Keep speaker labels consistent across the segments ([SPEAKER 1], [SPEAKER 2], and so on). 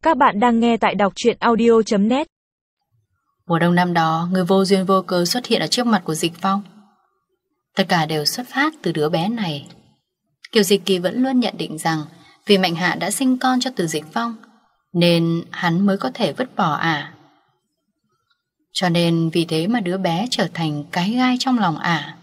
[SPEAKER 1] Các bạn đang nghe tại đọc truyện audio.net.
[SPEAKER 2] Mùa đông năm đó, người vô duyên vô cớ xuất hiện ở trước mặt của Dịch Phong. Tất cả đều xuất phát từ đứa bé này. Kiều Dịch Kỳ vẫn luôn nhận định rằng vì Mạnh Hạ đã sinh con cho Từ Dịch Phong nên hắn mới có thể vứt bỏ ả. Cho nên vì thế mà đứa bé trở thành cái gai trong lòng ả.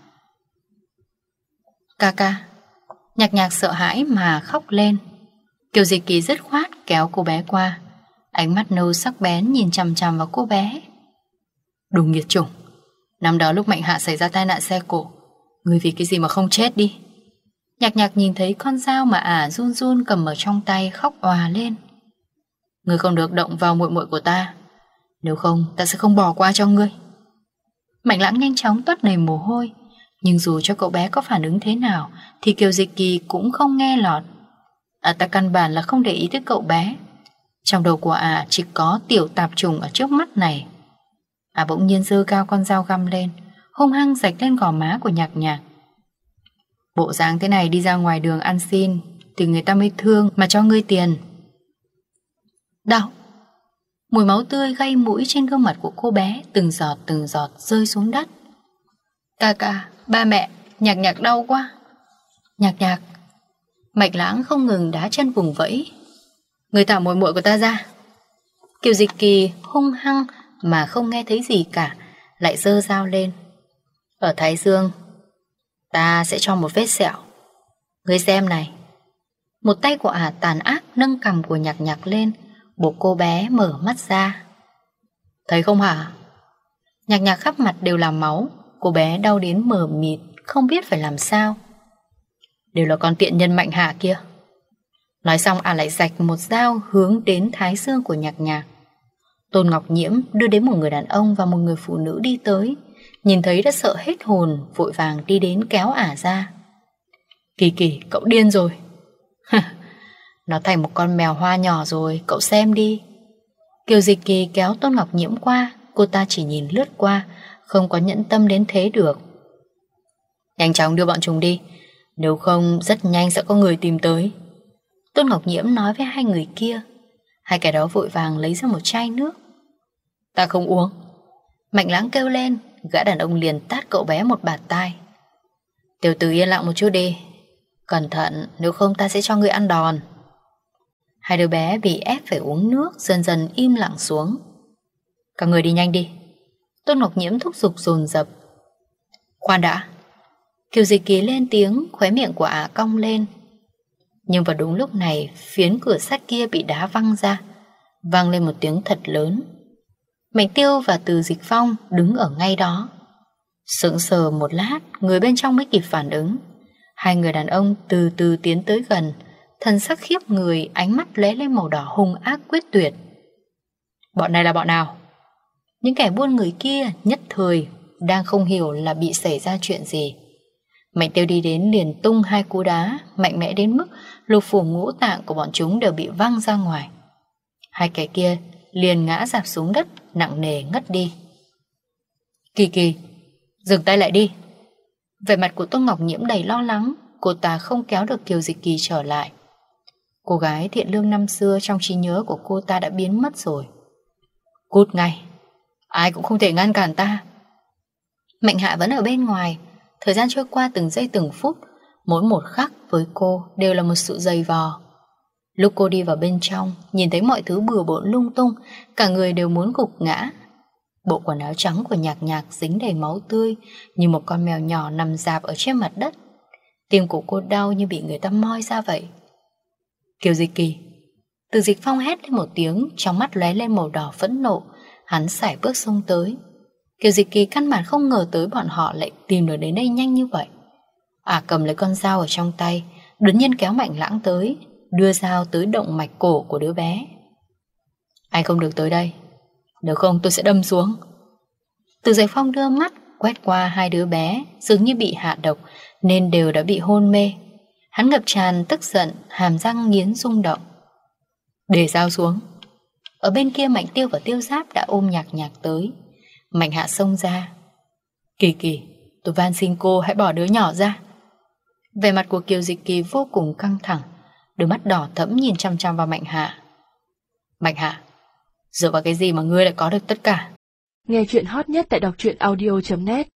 [SPEAKER 2] Ca. Nhạc Nhạc sợ hãi mà khóc lên. Kiều Dịch Kỳ dứt khoát kéo cô bé qua, ánh mắt nâu sắc bén nhìn chằm chằm vào cô bé. Đồ nghiệt chủng, năm đó lúc Mạnh Hạ xảy ra tai nạn xe cộ, ngươi vì cái gì mà không chết đi? Nhạc Nhạc nhìn thấy con dao mà ả run run cầm ở trong tay khóc òa lên. Ngươi không được động vào muội muội của ta, nếu không ta sẽ không bỏ qua cho ngươi. Mạnh Lãng nhanh chóng toát đầy mồ hôi, nhưng dù cho cậu bé có phản ứng thế nào thì Kiều Dịch Kỳ cũng không nghe lọt. Ta căn bản là không để ý tới cậu bé. Trong đầu của chỉ có tiểu tạp trùng ở trước mắt này. Bỗng nhiên giơ cao con dao găm lên, hung hăng rạch lên gò má của Nhạc Nhạc. Bộ dáng thế này đi ra ngoài đường ăn xin thì người ta mới thương mà cho ngươi tiền. Đau. Mùi máu tươi gây mũi trên gương mặt của cô bé từng giọt rơi xuống đất. Ca, ba mẹ, Nhạc Nhạc đau quá. Nhạc. Mạch Lãng không ngừng đá chân vùng vẫy. Người thả muội muội của ta ra. Kiều Dịch Kỳ hung hăng mà không nghe thấy gì cả, lại giơ dao lên. Ở thái dương ta sẽ cho một vết sẹo. Ngươi xem này. Một tay của tàn ác nâng cằm của Nhạc Nhạc lên, buộc cô bé mở mắt ra. Thấy không hả? Nhạc Nhạc khắp mặt đều là máu. Cô bé đau đến mờ mịt, không biết phải làm sao. Đều là con tiện nhân Mạnh Hạ kia. Nói xong lại rạch một dao hướng đến thái dương của Nhạc Nhạc. Tôn Ngọc Nhiễm đưa đến một người đàn ông và một người phụ nữ đi tới, nhìn thấy đã sợ hết hồn, vội vàng đi đến kéo ra. Kỳ, cậu điên rồi. Nó thành một con mèo hoa nhỏ rồi, cậu xem đi. Kiều Dịch Kỳ kéo Tôn Ngọc Nhiễm qua, cô ta chỉ nhìn lướt qua, không có nhẫn tâm đến thế được. Nhanh chóng đưa bọn chúng đi, nếu không rất nhanh sẽ có người tìm tới. Tôn Ngọc Nhiễm nói với hai người kia. Hai kẻ đó vội vàng lấy ra một chai nước. Ta không uống. Mạnh Lãng kêu lên, gã đàn ông liền tát cậu bé một bạt tai. Tiểu tử yên lặng một chút đi, cẩn thận, nếu không ta sẽ cho ngươi ăn đòn. Hai đứa bé bị ép phải uống nước dần dần im lặng xuống. Các người đi nhanh đi. Tôn Ngọc Nhiễm thúc giục dồn dập. Khoan đã. Kiều Dịch Kỳ lên tiếng, khóe miệng của cong lên. Nhưng vào đúng lúc này, phiến cửa sắt kia bị đá văng ra, vang lên một tiếng thật lớn. Mạnh Tiêu và Từ Dịch Phong đứng ở ngay đó. Sững sờ một lát, người bên trong mới kịp phản ứng. Hai người đàn ông từ từ tiến tới gần, thần sắc khiếp người, ánh mắt lóe lên màu đỏ hung ác quyết tuyệt. Bọn này là bọn nào? Những kẻ buôn người kia nhất thời đang không hiểu là bị xảy ra chuyện gì. Mạnh Tiêu đi đến liền tung hai cú đá mạnh mẽ đến mức lục phủ ngũ tạng của bọn chúng đều bị văng ra ngoài. Hai kẻ kia liền ngã rạp xuống đất, nặng nề ngất đi. Kỳ, dừng tay lại đi. Vẻ mặt của Tôn Ngọc Nhiễm đầy lo lắng, cô ta không kéo được Kiều Dịch Kỳ trở lại. Cô gái thiện lương năm xưa trong trí nhớ của cô ta đã biến mất rồi. Cút ngay, ai cũng không thể ngăn cản ta. Mạnh Hạ vẫn ở bên ngoài. Thời gian trôi qua từng giây từng phút, mỗi một khắc với cô đều là một sự dày vò. Lúc cô đi vào bên trong, nhìn thấy mọi thứ bừa bộn lung tung, cả người đều muốn gục ngã. Bộ quần áo trắng của Nhạc Nhạc dính đầy máu tươi, như một con mèo nhỏ nằm rạp ở trên mặt đất. Tim của cô đau như bị người ta moi ra vậy. Kiều Dịch Kỳ. Từ Dịch Phong hét lên một tiếng, trong mắt lóe lên màu đỏ phẫn nộ. Hắn sải bước xông tới. Kiều Dịch Kỳ căn bản không ngờ tới bọn họ lại tìm được đến đây nhanh như vậy. Cầm lấy con dao ở trong tay, đột nhiên kéo Mạnh Lãng tới, đưa dao tới động mạch cổ của đứa bé. Anh không được tới đây, nếu không tôi sẽ đâm xuống. Từ Dịch Phong đưa mắt quét qua hai đứa bé, dường như bị hạ độc nên đều đã bị hôn mê. Hắn ngập tràn tức giận, hàm răng nghiến rung động. Để dao xuống. Ở bên kia Mạnh Tiêu và Tiêu Giáp đã ôm Nhạc Nhạc tới. Mạnh Hạ xông ra. Kỳ, tôi van xin cô hãy bỏ đứa nhỏ ra. Vẻ mặt của Kiều Dịch Kỳ vô cùng căng thẳng, đôi mắt đỏ thẫm nhìn chăm chăm vào Mạnh Hạ. Bạch Hạ, dựa vào cái gì mà ngươi lại có được tất cả?
[SPEAKER 1] Nghe chuyện hot nhất tại đọc truyện audio.net